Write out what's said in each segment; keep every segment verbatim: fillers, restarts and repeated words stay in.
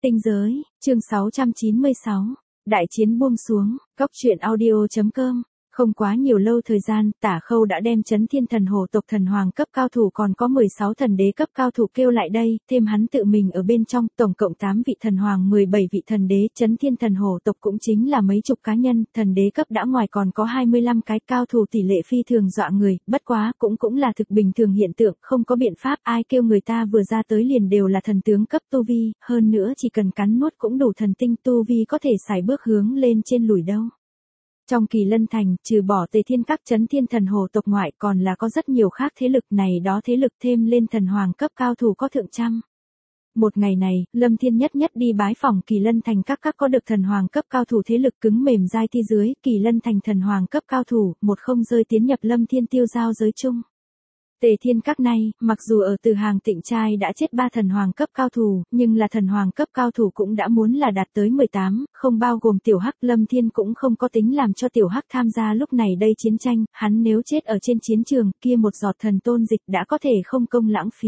Tinh giới, chương sáu trăm chín mươi sáu. Đại chiến buông xuống, Cóc truyện audio chấm com. Không quá nhiều lâu thời gian, Tả Khâu đã đem Chấn Thiên Thần Hồ tộc thần hoàng cấp cao thủ còn có mười sáu thần đế cấp cao thủ kêu lại đây, thêm hắn tự mình ở bên trong, tổng cộng tám vị thần hoàng, mười bảy vị thần đế, Chấn Thiên Thần Hồ tộc cũng chính là mấy chục cá nhân, thần đế cấp đã ngoài còn có hai mươi lăm cái, cao thủ tỷ lệ phi thường dọa người, bất quá cũng cũng là thực bình thường hiện tượng, không có biện pháp, ai kêu người ta vừa ra tới liền đều là thần tướng cấp tu vi, hơn nữa chỉ cần cắn nuốt cũng đủ thần tinh tu vi có thể xài bước hướng lên trên lùi đâu. Trong Kỳ Lân Thành, trừ bỏ Tề Thiên các Chấn Thiên Thần Hồ tộc ngoại còn là có rất nhiều khác thế lực này đó thế lực thêm lên thần hoàng cấp cao thủ có thượng trăm. Một ngày này, Lâm Thiên nhất nhất đi bái phỏng Kỳ Lân Thành các các có được thần hoàng cấp cao thủ thế lực cứng mềm dai thi dưới, Kỳ Lân Thành thần hoàng cấp cao thủ, một không rơi tiến nhập Lâm Thiên tiêu giao giới chung. Tề Thiên các này, mặc dù ở Từ Hàng Tịnh trai đã chết ba thần hoàng cấp cao thủ, nhưng là thần hoàng cấp cao thủ cũng đã muốn là đạt tới mười tám, không bao gồm Tiểu Hắc, Lâm Thiên cũng không có tính làm cho Tiểu Hắc tham gia lúc này đây chiến tranh, hắn nếu chết ở trên chiến trường, kia một giọt thần tôn dịch đã có thể không công lãng phí.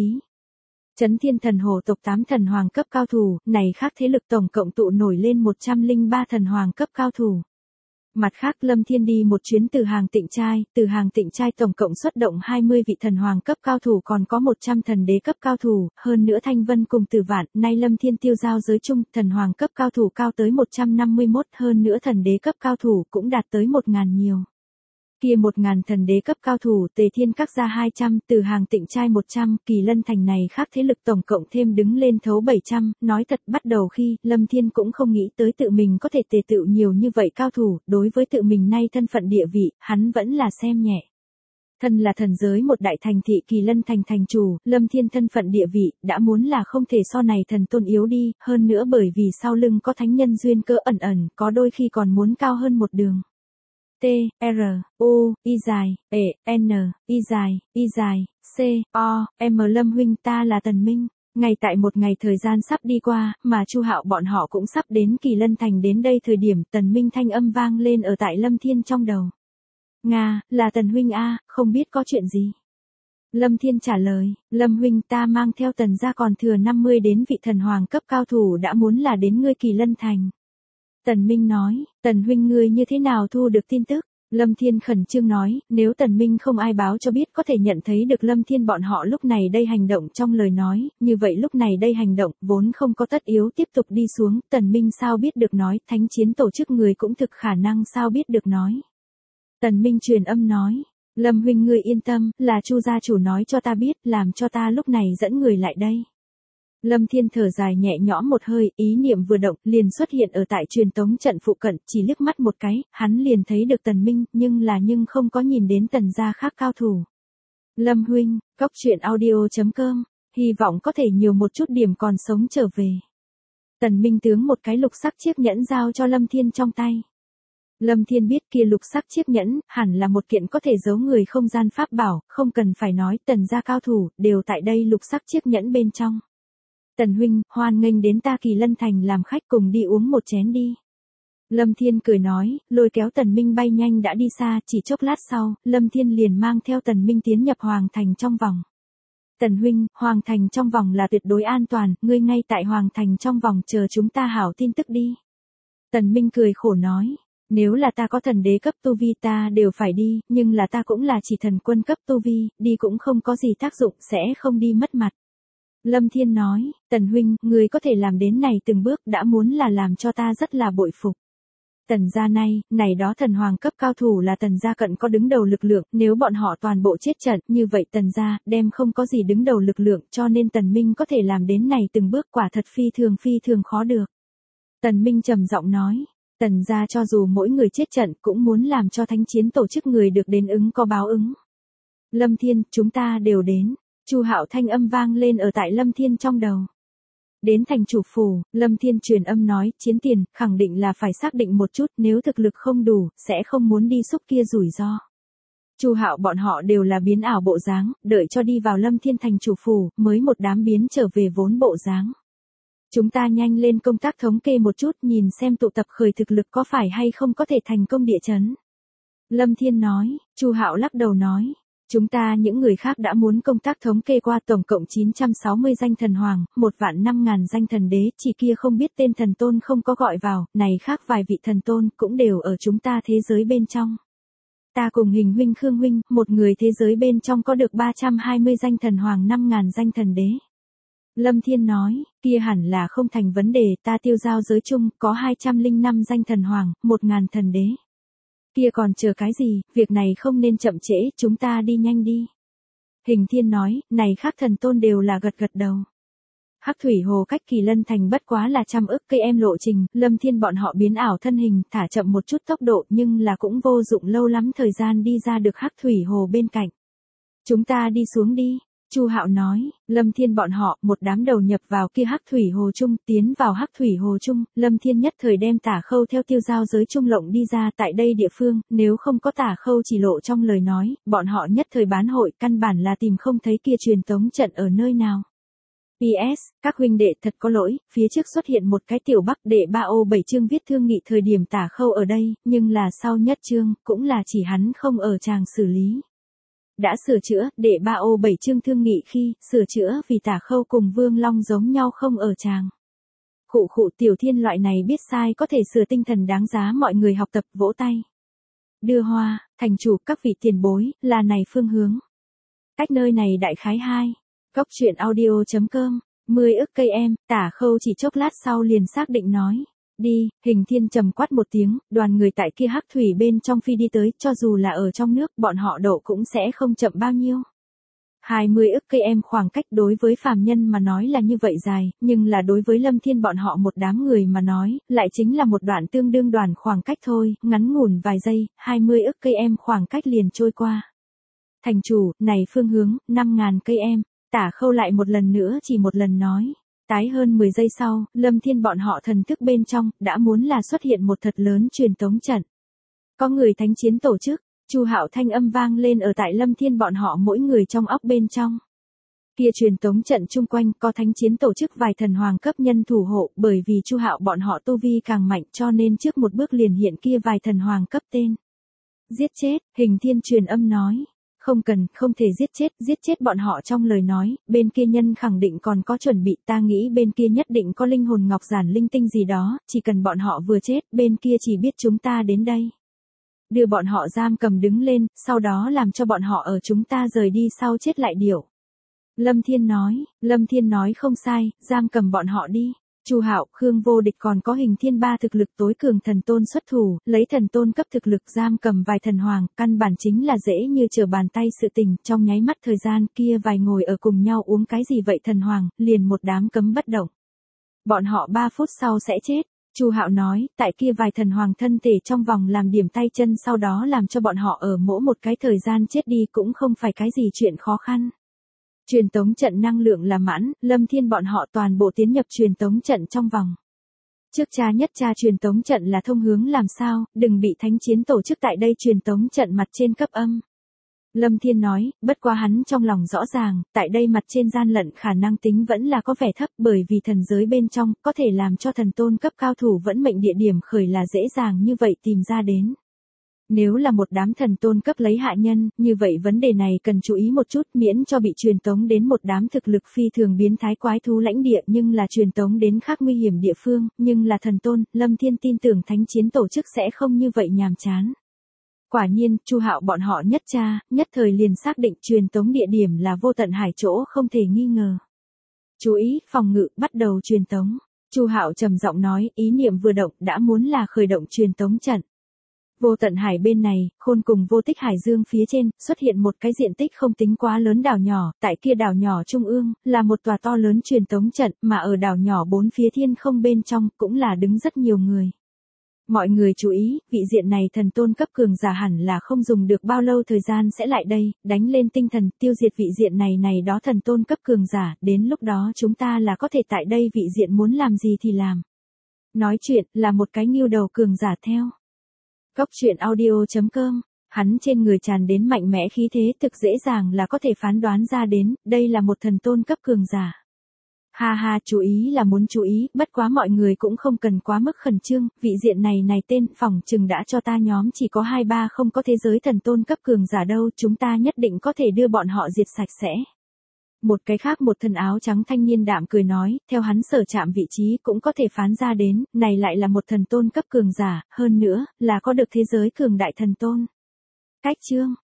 Chấn Thiên Thần Hồ tộc tám thần hoàng cấp cao thủ, này khác thế lực tổng cộng tụ nổi lên một trăm lẻ ba thần hoàng cấp cao thủ. Mặt khác Lâm Thiên đi một chuyến Từ Hàng Tịnh trai, Từ Hàng Tịnh trai tổng cộng xuất động hai mươi vị thần hoàng cấp cao thủ còn có một trăm thần đế cấp cao thủ, hơn nữa Thanh Vân cùng Tử Vạn, nay Lâm Thiên tiêu giao giới chung, thần hoàng cấp cao thủ cao tới một trăm năm mươi mốt, hơn nữa thần đế cấp cao thủ cũng đạt tới một ngàn nhiều. Kia một ngàn thần đế cấp cao thủ, Tề Thiên các ra hai trăm, Từ Hàng Tịnh trai một trăm, Kỳ Lân Thành này khác thế lực tổng cộng thêm đứng lên thấu bảy trăm, nói thật bắt đầu khi, Lâm Thiên cũng không nghĩ tới tự mình có thể tề tựu nhiều như vậy cao thủ, đối với tự mình nay thân phận địa vị, hắn vẫn là xem nhẹ. Thân là thần giới một đại thành thị Kỳ Lân Thành thành chủ, Lâm Thiên thân phận địa vị, đã muốn là không thể so này thần tôn yếu đi, hơn nữa bởi vì sau lưng có thánh nhân duyên cơ ẩn ẩn, có đôi khi còn muốn cao hơn một đường. T, R, U, Y dài, E, N, Y dài, Y dài, C, O, M Lâm huynh ta là Tần Minh. Ngay tại một ngày thời gian sắp đi qua, mà Chu Hạo bọn họ cũng sắp đến Kỳ Lân Thành đến đây thời điểm Tần Minh thanh âm vang lên ở tại Lâm Thiên trong đầu. Nga, là Tần huynh a, không biết có chuyện gì. Lâm Thiên trả lời, Lâm huynh ta mang theo Tần gia còn thừa năm mươi đến vị thần hoàng cấp cao thủ đã muốn là đến ngươi Kỳ Lân Thành. Tần Minh nói, Tần huynh ngươi như thế nào thu được tin tức? Lâm Thiên khẩn trương nói, nếu Tần Minh không ai báo cho biết có thể nhận thấy được Lâm Thiên bọn họ lúc này đây hành động trong lời nói, như vậy lúc này đây hành động vốn không có tất yếu tiếp tục đi xuống, Tần Minh sao biết được nói, thánh chiến tổ chức người cũng thực khả năng sao biết được nói. Tần Minh truyền âm nói, Lâm huynh ngươi yên tâm, là Chu gia chủ nói cho ta biết, làm cho ta lúc này dẫn người lại đây. Lâm Thiên thở dài nhẹ nhõm một hơi, ý niệm vừa động, liền xuất hiện ở tại truyền tống trận phụ cận, chỉ liếc mắt một cái, hắn liền thấy được Tần Minh, nhưng là nhưng không có nhìn đến Tần gia khác cao thủ. Lâm huynh, Cóc truyện audio chấm com, hy vọng có thể nhiều một chút điểm còn sống trở về. Tần Minh tướng một cái lục sắc chiếc nhẫn giao cho Lâm Thiên trong tay. Lâm Thiên biết kia lục sắc chiếc nhẫn, hẳn là một kiện có thể giấu người không gian pháp bảo, không cần phải nói, Tần gia cao thủ, đều tại đây lục sắc chiếc nhẫn bên trong. Tần huynh, hoan nghênh đến ta Kỳ Lân Thành làm khách cùng đi uống một chén đi. Lâm Thiên cười nói, lôi kéo Tần Minh bay nhanh đã đi xa, chỉ chốc lát sau, Lâm Thiên liền mang theo Tần Minh tiến nhập Hoàng Thành trong vòng. Tần huynh, Hoàng Thành trong vòng là tuyệt đối an toàn, ngươi ngay tại Hoàng Thành trong vòng chờ chúng ta hảo tin tức đi. Tần Minh cười khổ nói, nếu là ta có thần đế cấp tu vi ta đều phải đi, nhưng là ta cũng là chỉ thần quân cấp tu vi, đi cũng không có gì tác dụng, sẽ không đi mất mặt. Lâm Thiên nói, Tần huynh, người có thể làm đến này từng bước đã muốn là làm cho ta rất là bội phục. Tần gia này, này đó thần hoàng cấp cao thủ là Tần gia cận có đứng đầu lực lượng, nếu bọn họ toàn bộ chết trận, như vậy Tần gia, đem không có gì đứng đầu lực lượng, cho nên Tần Minh có thể làm đến này từng bước quả thật phi thường phi thường khó được. Tần Minh trầm giọng nói, Tần gia cho dù mỗi người chết trận cũng muốn làm cho thánh chiến tổ chức người được đến ứng có báo ứng. Lâm Thiên, chúng ta đều đến. Chu Hạo thanh âm vang lên ở tại Lâm Thiên trong đầu. Đến thành chủ phủ, Lâm Thiên truyền âm nói, chiến tiền, khẳng định là phải xác định một chút, nếu thực lực không đủ, sẽ không muốn đi xúc kia rủi ro. Chu Hạo bọn họ đều là biến ảo bộ dáng, đợi cho đi vào Lâm Thiên thành chủ phủ, mới một đám biến trở về vốn bộ dáng. Chúng ta nhanh lên công tác thống kê một chút, nhìn xem tụ tập khởi thực lực có phải hay không có thể thành công địa chấn. Lâm Thiên nói, Chu Hạo lắc đầu nói, Chúng ta những người khác đã muốn công tác thống kê qua tổng cộng chín trăm sáu mươi danh thần hoàng, một vạn năm ngàn danh thần đế, chỉ kia không biết tên thần tôn không có gọi vào, này khác vài vị thần tôn cũng đều ở chúng ta thế giới bên trong. Ta cùng Hình huynh Khương huynh, một người thế giới bên trong có được ba trăm hai mươi danh thần hoàng năm ngàn danh thần đế. Lâm Thiên nói, kia hẳn là không thành vấn đề, ta tiêu giao giới chung, có hai trăm lẻ năm danh thần hoàng, một ngàn thần đế. Kia còn chờ cái gì, việc này không nên chậm trễ, chúng ta đi nhanh đi. Hình Thiên nói, này khác thần tôn đều là gật gật đầu. Hắc thủy hồ cách Kỳ Lân thành bất quá là trăm ức cây em lộ trình, Lâm Thiên bọn họ biến ảo thân hình, thả chậm một chút tốc độ nhưng là cũng vô dụng lâu lắm thời gian đi ra được Hắc thủy hồ bên cạnh. Chúng ta đi xuống đi. Chu Hạo nói, Lâm Thiên bọn họ một đám đầu nhập vào kia Hắc thủy hồ chung, tiến vào Hắc thủy hồ chung, Lâm Thiên nhất thời đem Tả Khâu theo tiêu giao giới chung lộng đi ra tại đây địa phương, nếu không có Tả Khâu chỉ lộ trong lời nói, bọn họ nhất thời bán hội, căn bản là tìm không thấy kia truyền tống trận ở nơi nào. pê ét, các huynh đệ thật có lỗi, phía trước xuất hiện một cái tiểu Bắc đệ ba ô bảy chương viết thương nghị thời điểm Tả Khâu ở đây, nhưng là sau nhất chương, cũng là chỉ hắn không ở tràng xử lý. Đã sửa chữa, đệ ba ô bảy chương thương nghị khi, sửa chữa vì Tả Khâu cùng Vương Long giống nhau không ở tràng. Khụ khụ Tiểu Thiên loại này biết sai có thể sửa tinh thần đáng giá mọi người học tập vỗ tay. Đưa hoa, thành chủ các vị tiền bối, là này phương hướng. Cách nơi này đại khái hai. Góc truyện audio chấm com, mười ức cây em, Tả Khâu chỉ chốc lát sau liền xác định nói. Đi, Hình Thiên trầm quát một tiếng, đoàn người tại kia Hắc thủy bên trong phi đi tới, cho dù là ở trong nước, bọn họ độ cũng sẽ không chậm bao nhiêu. hai mươi ức cây em khoảng cách đối với phàm nhân mà nói là như vậy dài, nhưng là đối với Lâm Thiên bọn họ một đám người mà nói, lại chính là một đoạn tương đương đoàn khoảng cách thôi, ngắn ngủn vài giây, hai mươi ức cây em khoảng cách liền trôi qua. Thành chủ, này phương hướng, năm ngàn cây em, Tả Khâu lại một lần nữa chỉ một lần nói. Tái hơn mười giây sau, Lâm Thiên bọn họ thần thức bên trong, đã muốn là xuất hiện một thật lớn truyền tống trận. Có người thánh chiến tổ chức, Chu Hạo thanh âm vang lên ở tại Lâm Thiên bọn họ mỗi người trong óc bên trong. Kia truyền tống trận chung quanh có thánh chiến tổ chức vài thần hoàng cấp nhân thủ hộ, bởi vì Chu Hạo bọn họ tu vi càng mạnh cho nên trước một bước liền hiện kia vài thần hoàng cấp tên. Giết chết, Hình Thiên truyền âm nói. Không cần, không thể giết chết, giết chết bọn họ trong lời nói, bên kia nhân khẳng định còn có chuẩn bị, ta nghĩ bên kia nhất định có linh hồn ngọc giản linh tinh gì đó, chỉ cần bọn họ vừa chết, bên kia chỉ biết chúng ta đến đây. Đưa bọn họ giam cầm đứng lên, sau đó làm cho bọn họ ở chúng ta rời đi sau chết lại điểu. Lâm Thiên nói, Lâm Thiên nói không sai, giam cầm bọn họ đi. Chu Hạo, Khương Vô Địch còn có Hình Thiên ba thực lực tối cường thần tôn xuất thủ, lấy thần tôn cấp thực lực giam cầm vài thần hoàng, căn bản chính là dễ như trở bàn tay sự tình, trong nháy mắt thời gian kia vài ngồi ở cùng nhau uống cái gì vậy thần hoàng, liền một đám cấm bất động. Bọn họ ba phút sau sẽ chết. Chu Hạo nói, tại kia vài thần hoàng thân thể trong vòng làm điểm tay chân sau đó làm cho bọn họ ở mỗi một cái thời gian chết đi cũng không phải cái gì chuyện khó khăn. Truyền tống trận năng lượng là mãn, Lâm Thiên bọn họ toàn bộ tiến nhập truyền tống trận trong vòng. Trước cha nhất cha truyền tống trận là thông hướng làm sao, đừng bị thánh chiến tổ chức tại đây truyền tống trận mặt trên cấp âm. Lâm Thiên nói, bất quá hắn trong lòng rõ ràng, tại đây mặt trên gian lận khả năng tính vẫn là có vẻ thấp bởi vì thần giới bên trong có thể làm cho thần tôn cấp cao thủ vẫn mệnh địa điểm khởi là dễ dàng như vậy tìm ra đến. Nếu là một đám thần tôn cấp lấy hạ nhân, như vậy vấn đề này cần chú ý một chút miễn cho bị truyền tống đến một đám thực lực phi thường biến thái quái thú lãnh địa nhưng là truyền tống đến khác nguy hiểm địa phương, nhưng là thần tôn, Lâm Thiên tin tưởng thánh chiến tổ chức sẽ không như vậy nhàm chán. Quả nhiên, Chu Hạo bọn họ nhất tra, nhất thời liền xác định truyền tống địa điểm là vô tận hải chỗ không thể nghi ngờ. Chú ý, phòng ngự, bắt đầu truyền tống. Chu Hạo trầm giọng nói, ý niệm vừa động đã muốn là khởi động truyền tống trận. Vô tận hải bên này, khôn cùng vô tích hải dương phía trên, xuất hiện một cái diện tích không tính quá lớn đảo nhỏ, tại kia đảo nhỏ trung ương, là một tòa to lớn truyền tống trận, mà ở đảo nhỏ bốn phía thiên không bên trong, cũng là đứng rất nhiều người. Mọi người chú ý, vị diện này thần tôn cấp cường giả hẳn là không dùng được bao lâu thời gian sẽ lại đây, đánh lên tinh thần, tiêu diệt vị diện này này đó thần tôn cấp cường giả, đến lúc đó chúng ta là có thể tại đây vị diện muốn làm gì thì làm. Nói chuyện, là một cái nghiêu đầu cường giả theo. Góc truyện audio chấm com, hắn trên người tràn đến mạnh mẽ khí thế thực dễ dàng là có thể phán đoán ra đến, đây là một thần tôn cấp cường giả. Ha ha, chú ý là muốn chú ý, bất quá mọi người cũng không cần quá mức khẩn trương, vị diện này này tên phỏng chừng đã cho ta nhóm chỉ có hai ba không có thế giới thần tôn cấp cường giả đâu, chúng ta nhất định có thể đưa bọn họ diệt sạch sẽ. Một cái khác một thân áo trắng thanh niên đạm cười nói, theo hắn sở chạm vị trí cũng có thể phán ra đến, này lại là một thần tôn cấp cường giả, hơn nữa, là có được thế giới cường đại thần tôn. Cách chương